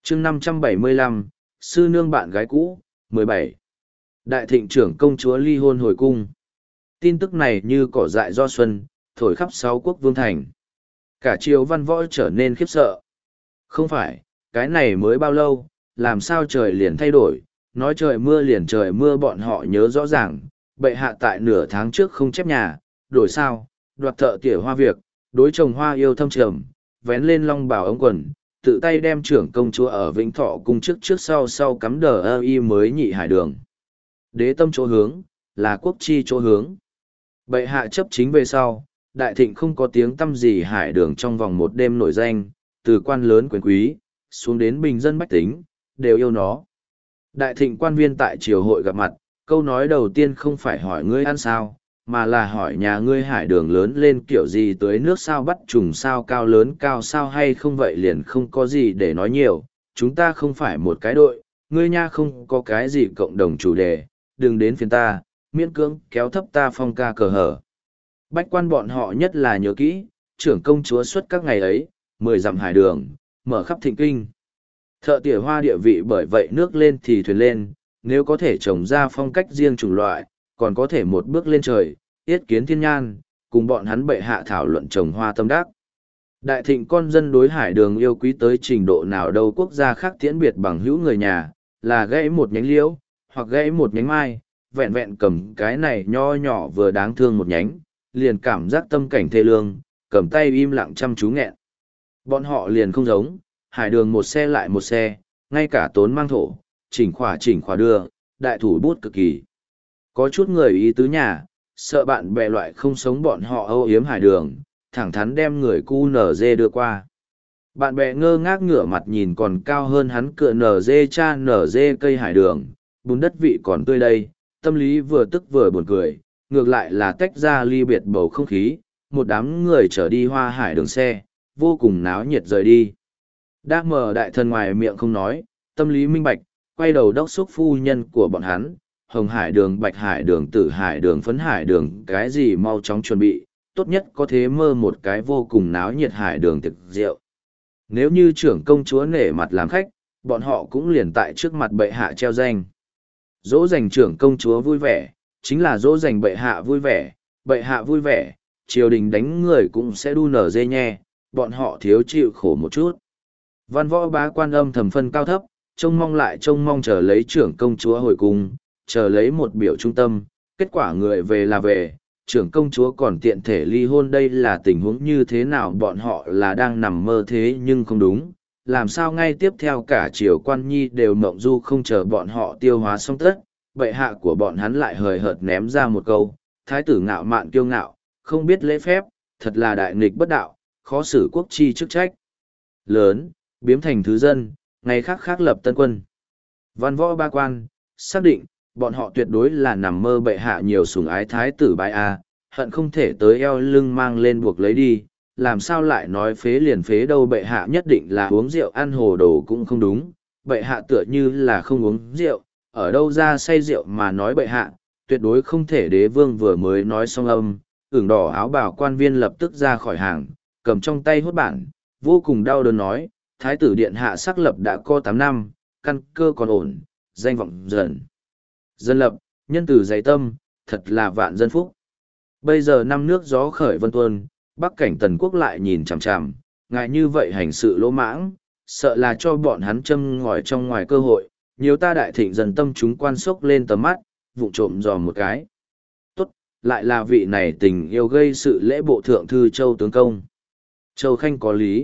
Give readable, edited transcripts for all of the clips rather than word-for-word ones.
chương 575, sư nương bạn gái cũ, 17. Đại thịnh trưởng công chúa ly hôn hồi cung. Tin tức này như cỏ dại do xuân, thổi khắp sáu quốc vương thành. Cả triều văn võ trở nên khiếp sợ. Không phải, cái này mới bao lâu, làm sao trời liền thay đổi, nói trời mưa liền trời mưa, bọn họ nhớ rõ ràng, bệ hạ tại nửa tháng trước không chép nhà, đổi sao, đoạt thợ tỉa hoa việc, đối trồng hoa yêu thâm trầm, vén lên long bào ống quần, tự tay đem trưởng công chúa ở Vĩnh Thọ cung trước trước sau sau cắm đờ ơ y mới nhị hải đường. Đế tâm chỗ hướng, là quốc chi chỗ hướng. Bệ hạ chấp chính về sau, đại thịnh không có tiếng tăm gì hải đường trong vòng một đêm nổi danh, từ quan lớn quyền quý, xuống đến bình dân bách tính, đều yêu nó. Đại thịnh quan viên tại triều hội gặp mặt, câu nói đầu tiên không phải hỏi ngươi ăn sao, mà là hỏi nhà ngươi hải đường lớn lên kiểu gì, tới nước sao, bắt trùng sao, cao lớn cao sao hay không, vậy liền không có gì để nói nhiều, chúng ta không phải một cái đội, ngươi nha không có cái gì cộng đồng chủ đề, đừng đến phiền ta, miễn cưỡng kéo thấp ta phong ca cờ hở. Bách quan bọn họ nhất là nhớ kỹ, trưởng công chúa xuất các ngày ấy, 10 dặm hải đường, mở khắp thịnh kinh. Thợ tỉa hoa địa vị bởi vậy nước lên thì thuyền lên, nếu có thể trồng ra phong cách riêng chủng loại, còn có thể một bước lên trời, yết kiến thiên nhan, cùng bọn hắn bệ hạ thảo luận trồng hoa tâm đắc. Đại thịnh con dân đối hải đường yêu quý tới trình độ nào đâu, quốc gia khác tiễn biệt bằng hữu người nhà, là gãy một nhánh liễu, hoặc gãy một nhánh mai, vẹn vẹn cầm cái này nho nhỏ vừa đáng thương một nhánh, liền cảm giác tâm cảnh thê lương, cầm tay im lặng chăm chú nghẹn. Bọn họ liền không giống, hải đường một xe lại một xe, ngay cả tốn mang thổ, chỉnh khỏa đưa, đại thủ bút cực kỳ. Có chút người ý tứ nhà, sợ bạn bè loại không sống bọn họ âu yếm hải đường, thẳng thắn đem người cu nở dê đưa qua. Bạn bè ngơ ngác ngửa mặt nhìn còn cao hơn hắn cựa nở dê cha nở dê cây hải đường, bùn đất vị còn tươi đây, tâm lý vừa tức vừa buồn cười, ngược lại là tách ra ly biệt bầu không khí, một đám người chở đi hoa hải đường xe, vô cùng náo nhiệt rời đi. Đa mờ đại thần ngoài miệng không nói, tâm lý minh bạch, quay đầu đốc xúc phu nhân của bọn hắn, hồng hải đường, bạch hải đường, tử hải đường, phấn hải đường, cái gì mau chóng chuẩn bị, tốt nhất có thế mơ một cái vô cùng náo nhiệt hải đường thực rượu. Nếu như trưởng công chúa nể mặt làm khách, bọn họ cũng liền tại trước mặt bệ hạ treo danh. Dỗ dành trưởng công chúa vui vẻ, chính là dỗ dành bệ hạ vui vẻ, triều đình đánh người cũng sẽ đu nở dê nhe, bọn họ thiếu chịu khổ một chút. Văn võ bá quan âm thầm phân cao thấp, trông mong chờ lấy trưởng công chúa hồi cung, chờ lấy một biểu trung tâm, kết quả người về là về, trưởng công chúa còn tiện thể ly hôn, đây là tình huống như thế nào, bọn họ là đang nằm mơ thế nhưng không đúng, làm sao ngay tiếp theo cả triều quan nhi đều mộng du không chờ bọn họ tiêu hóa xong tất, bệ hạ của bọn hắn lại hời hợt ném ra một câu, thái tử ngạo mạn kiêu ngạo, không biết lễ phép, thật là đại nghịch bất đạo, khó xử quốc chi chức trách lớn, biếm thành thứ dân, ngày khác khác lập tân quân. Văn võ ba quan, xác định, bọn họ tuyệt đối là nằm mơ bệ hạ nhiều sủng ái thái tử bái a, hận không thể tới eo lưng mang lên buộc lấy đi, làm sao lại nói phế liền phế đâu, bệ hạ nhất định là uống rượu ăn hồ đồ cũng không đúng, bệ hạ tựa như là không uống rượu, ở đâu ra say rượu mà nói bệ hạ, tuyệt đối không thể. Đế vương vừa mới nói xong âm, ửng đỏ áo bào quan viên lập tức ra khỏi hàng, cầm trong tay hốt bản, vô cùng đau đớn nói, thái tử điện hạ xác lập đã có 8 năm, căn cơ còn ổn, danh vọng dần dân lập, nhân từ dày tâm, thật là vạn dân phúc. Bây giờ năm nước gió khởi vân tuôn, bắc cảnh tần quốc lại nhìn chằm chằm, ngại như vậy hành sự lỗ mãng, sợ là cho bọn hắn châm ngòi trong ngoài cơ hội, nhiều ta đại thịnh dần tâm chúng quan sốc lên tầm mắt, vụng trộm dò một cái. Tốt, lại là vị này tình yêu gây sự lễ bộ thượng thư Châu tướng công. Châu Khanh có lý.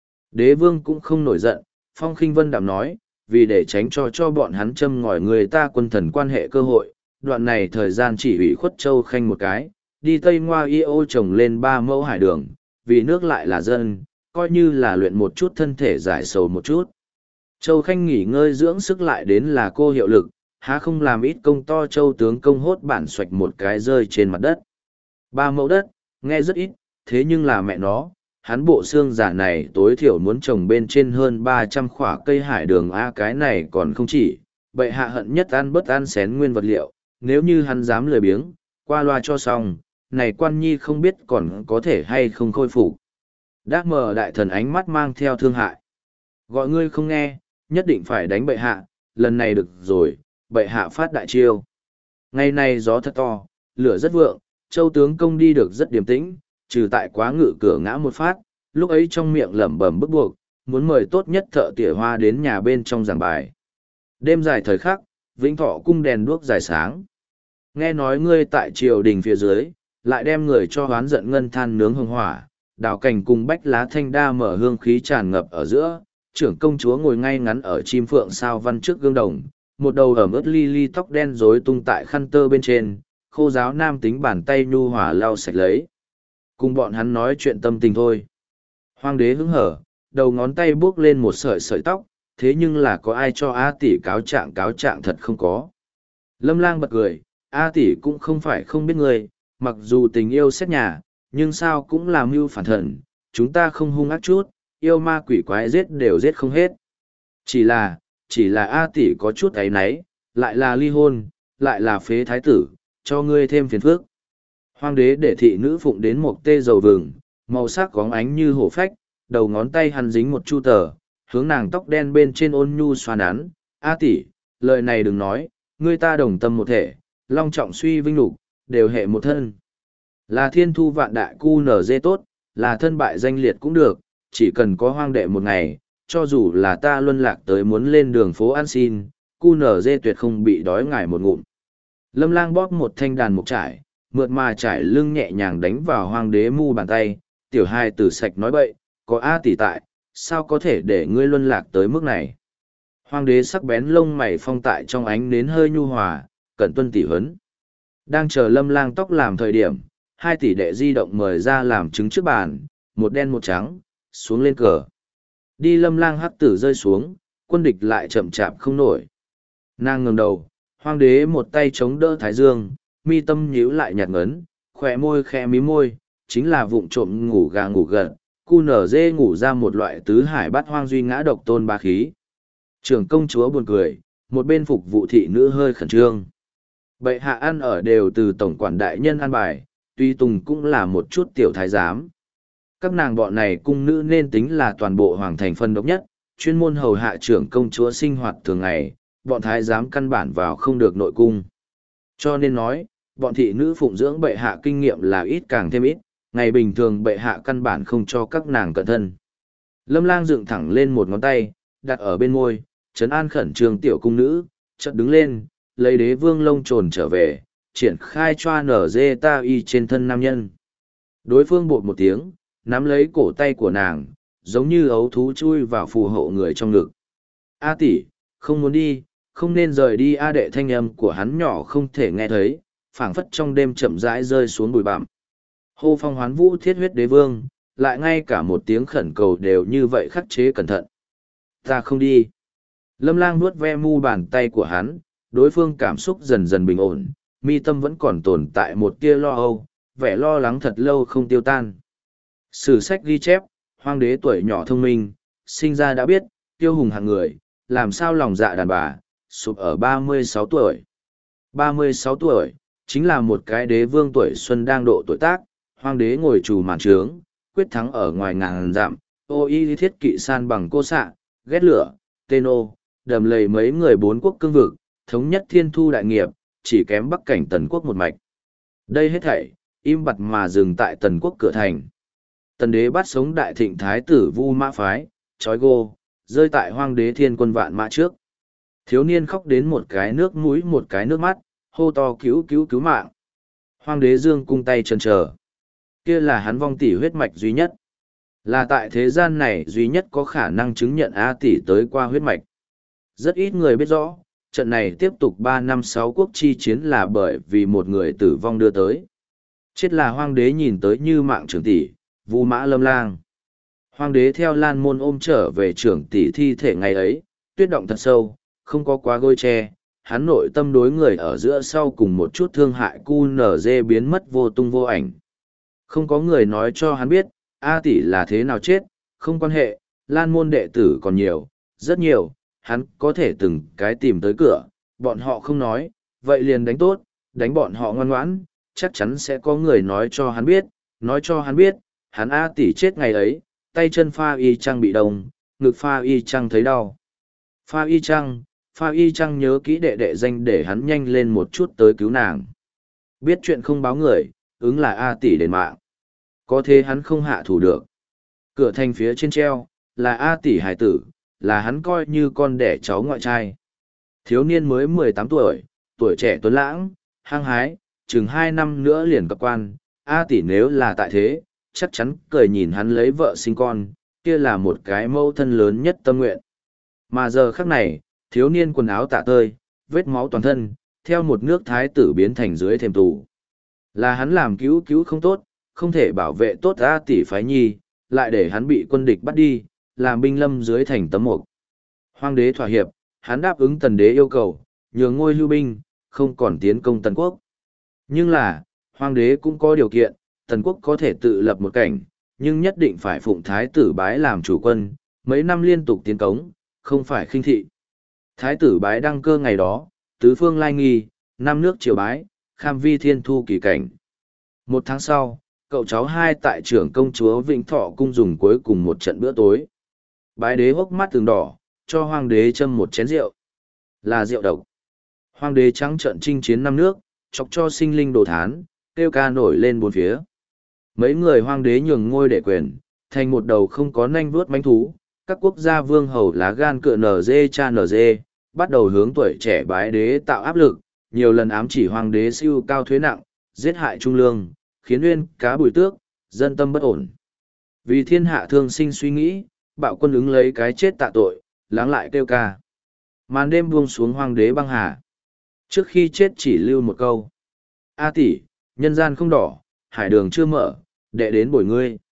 Đế vương cũng không nổi giận, Phong Khinh Vân đạm nói, vì để tránh cho bọn hắn châm ngòi người ta quân thần quan hệ cơ hội, đoạn này thời gian chỉ ủy khuất Châu Khanh một cái, đi Tây Ngoa Y ô trồng lên 3 mẫu hải đường, vì nước lại là dân, coi như là luyện một chút thân thể giải sầu một chút. Châu Khanh nghỉ ngơi dưỡng sức lại đến là cô hiệu lực, há không làm ít công to. Châu tướng công hốt bản xoạch một cái rơi trên mặt đất. 3 mẫu đất, nghe rất ít, thế nhưng là mẹ nó, hắn bộ xương giả này tối thiểu muốn trồng bên trên hơn 300 khỏa cây hải đường a, cái này còn không chỉ, bệ hạ hận nhất ăn bất ăn xén nguyên vật liệu, nếu như hắn dám lười biếng, qua loa cho xong, này quan nhi không biết còn có thể hay không khôi phục. Đác mờ đại thần ánh mắt mang theo thương hại. Gọi ngươi không nghe, nhất định phải đánh bệ hạ, lần này được rồi, bệ hạ phát đại chiêu. Ngày nay gió thật to, lửa rất vượng, Châu tướng công đi được rất điềm tĩnh, trừ tại quá ngự cửa ngã một phát, lúc ấy trong miệng lẩm bẩm bức buộc, muốn mời tốt nhất thợ tỉa hoa đến nhà bên trong giảng bài. Đêm dài thời khắc, Vĩnh Thọ cung đèn đuốc dài sáng. Nghe nói ngươi tại triều đình phía dưới, lại đem người cho hoán giận ngân than nướng hương hỏa, đào cảnh cùng bách lá thanh đa mở hương khí tràn ngập ở giữa, trưởng công chúa ngồi ngay ngắn ở chim phượng sao văn trước gương đồng, một đầu ẩm ướt li li tóc đen rối tung tại khăn tơ bên trên, khô giáo nam tính bàn tay nhu hòa lau sạch lấy. Cùng bọn hắn nói chuyện tâm tình thôi. Hoàng đế hứng hở, đầu ngón tay buốc lên một sợi sợi tóc, thế nhưng là có ai cho A tỷ cáo trạng thật không có. Lâm Lang bật cười, A tỷ cũng không phải không biết người, mặc dù tình yêu xét nhà, nhưng sao cũng làm mưu phản thần, chúng ta không hung ác chút, yêu ma quỷ quái giết đều giết không hết. Chỉ là A tỷ có chút áy náy, lại là ly hôn, lại là phế thái tử, cho ngươi thêm phiền phức. Hoàng đế để thị nữ phụng đến một tê dầu vừng, màu sắc góng ánh như hổ phách, đầu ngón tay hắn dính một chu tờ, hướng nàng tóc đen bên trên ôn nhu xoa nắn. A tỷ, lời này đừng nói, ngươi ta đồng tâm một thể, long trọng suy vinh lục, đều hệ một thân. Là thiên thu vạn đại cu nở dê tốt, là thân bại danh liệt cũng được, chỉ cần có hoang đệ một ngày, cho dù là ta luân lạc tới muốn lên đường phố ăn xin, cu nở dê tuyệt không bị đói ngải một ngụm. Lâm Lang bóp một thanh đàn mục trải, mượt mà trải lưng nhẹ nhàng đánh vào hoàng đế mu bàn tay, tiểu hai tử sạch nói bậy, có A tỷ tại, sao có thể để ngươi luân lạc tới mức này. Hoàng đế sắc bén lông mày phong tại trong ánh nến hơi nhu hòa, cẩn tuân tỷ huấn. Đang chờ Lâm Lang tóc làm thời điểm, hai tỷ đệ di động mời ra làm chứng trước bàn, một đen một trắng, xuống lên cờ. Đi Lâm Lang hắc tử rơi xuống, quân địch lại chậm chạp không nổi. Nàng ngẩng đầu, hoàng đế một tay chống đỡ thái dương, mi tâm nhíu lại nhạt ngấn, khỏe môi khẽ mí môi, chính là vụng trộm ngủ gà ngủ gật, cu nở dê ngủ ra một loại tứ hải bát hoang duy ngã độc tôn ba khí. Trưởng công chúa buồn cười, một bên phục vụ thị nữ hơi khẩn trương. Bệ hạ ăn ở đều từ tổng quản đại nhân ăn bài, tuy tùng cũng là một chút tiểu thái giám. Các nàng bọn này cung nữ nên tính là toàn bộ hoàng thành phân độc nhất, chuyên môn hầu hạ trưởng công chúa sinh hoạt thường ngày, bọn thái giám căn bản vào không được nội cung. Cho nên nói, bọn thị nữ phụng dưỡng bệ hạ kinh nghiệm là ít càng thêm ít, ngày bình thường bệ hạ căn bản không cho các nàng cẩn thân. Lâm Lang dựng thẳng lên một ngón tay, đặt ở bên môi, trấn an khẩn trương tiểu cung nữ, chợt đứng lên, lấy đế vương lông trồn trở về, triển khai choa nở dê ta y trên thân nam nhân. Đối phương bột một tiếng, nắm lấy cổ tay của nàng, giống như ấu thú chui vào phù hộ người trong ngực. A tỷ, không muốn đi, không nên rời đi. A đệ thanh âm của hắn nhỏ không thể nghe thấy, phảng phất trong đêm chậm rãi rơi xuống bụi bặm. Hô phong hoán vũ thiết huyết đế vương, lại ngay cả một tiếng khẩn cầu đều như vậy khắc chế cẩn thận. Ta không đi. Lâm Lang nuốt ve mu bàn tay của hắn, đối phương cảm xúc dần dần bình ổn, mi tâm vẫn còn tồn tại một tia lo âu, vẻ lo lắng thật lâu không tiêu tan. Sử sách ghi chép, hoàng đế tuổi nhỏ thông minh, sinh ra đã biết, tiêu hùng hạng người, làm sao lòng dạ đàn bà, sụp ở 36 tuổi. 36 tuổi, chính là một cái đế vương tuổi xuân đang độ tuổi tác, hoàng đế ngồi trù màn trướng, quyết thắng ở ngoài ngàn dặm, ô y thiết kỵ san bằng cô xạ, ghét lửa, tên ô, đầm lầy mấy người bốn quốc cương vực, thống nhất thiên thu đại nghiệp, chỉ kém bắc cảnh tần quốc một mạch. Đây hết thảy, im bặt mà dừng tại tần quốc cửa thành. Tần đế bắt sống đại thịnh thái tử Vu Mã Phái, trói gô, rơi tại hoang đế thiên quân vạn mã trước. Thiếu niên khóc đến một cái nước mũi một cái nước mắt, hô to cứu cứu cứu mạng. Hoang đế dương cung tay chân chờ. Kia là hắn vong tỷ huyết mạch duy nhất. Là tại thế gian này duy nhất có khả năng chứng nhận A tỷ tới qua huyết mạch. Rất ít người biết rõ, trận này tiếp tục 3 năm 6 quốc chi chiến là bởi vì một người tử vong đưa tới. Chết là hoang đế nhìn tới như mạng trưởng tỷ, Vu Mã Lâm Lang. Hoàng đế theo Lan Môn ôm trở về trưởng tỷ thi thể ngày ấy, tuyết động thật sâu, không có quá gôi tre, hắn nội tâm đối người ở giữa sau cùng một chút thương hại cu nở dê biến mất vô tung vô ảnh. Không có người nói cho hắn biết, A tỷ là thế nào chết, không quan hệ, Lan Môn đệ tử còn nhiều, rất nhiều, hắn có thể từng cái tìm tới cửa, bọn họ không nói, vậy liền đánh tốt, đánh bọn họ ngoan ngoãn, chắc chắn sẽ có người nói cho hắn biết, hắn A tỷ chết ngày ấy, tay chân pha y chang bị đông, ngực pha y chang thấy đau. Pha y chăng nhớ kỹ đệ đệ danh để hắn nhanh lên một chút tới cứu nàng. Biết chuyện không báo người, ứng là A tỷ đền mạng. Có thế hắn không hạ thủ được. Cửa thành phía trên treo, là A tỷ hài tử, là hắn coi như con đẻ cháu ngoại trai. Thiếu niên mới 18 tuổi, tuổi trẻ tuấn lãng, hăng hái, chừng 2 năm nữa liền cập quan. A tỷ nếu là tại thế, chắc chắn cười nhìn hắn lấy vợ sinh con, kia là một cái mâu thân lớn nhất tâm nguyện. Mà giờ khắc này, thiếu niên quần áo tả tơi, vết máu toàn thân, theo một nước thái tử biến thành dưới thềm tù. Là hắn làm cứu cứu không tốt, không thể bảo vệ tốt A tỷ phái nhi, lại để hắn bị quân địch bắt đi, làm binh lâm dưới thành tấm mục. Hoàng đế thỏa hiệp, hắn đáp ứng tần đế yêu cầu, nhường ngôi lưu binh, không còn tiến công tần quốc. Nhưng là, hoàng đế cũng có điều kiện, tần quốc có thể tự lập một cảnh, nhưng nhất định phải phụng thái tử bái làm chủ quân, mấy năm liên tục tiến cống, không phải khinh thị. Thái tử bái đăng cơ ngày đó, tứ phương lai nghi, năm nước triều bái, kham vi thiên thu kỳ cảnh. 1 tháng sau, cậu cháu hai tại trưởng công chúa Vĩnh Thọ cung dùng cuối cùng một trận bữa tối. Bái đế hốc mắt từng đỏ, cho hoàng đế châm một chén rượu. Là rượu độc. Hoàng đế trắng trợn chinh chiến năm nước, chọc cho sinh linh đồ thán, kêu ca nổi lên bốn phía. Mấy người hoàng đế nhường ngôi để quyền, thành một đầu không có nanh vuốt mánh thú, các quốc gia vương hầu lá gan cựa nở dê cha nở dê, bắt đầu hướng tuổi trẻ bái đế tạo áp lực, nhiều lần ám chỉ hoàng đế siêu cao thuế nặng, giết hại trung lương, khiến nguyên cá bùi tước, dân tâm bất ổn. Vì thiên hạ thương sinh suy nghĩ, bạo quân ứng lấy cái chết tạ tội, lắng lại kêu ca. Màn đêm buông xuống hoàng đế băng hà. Trước khi chết chỉ lưu một câu. A tỷ, nhân gian không đỏ, hải đường chưa mở, đệ đến bồi ngươi.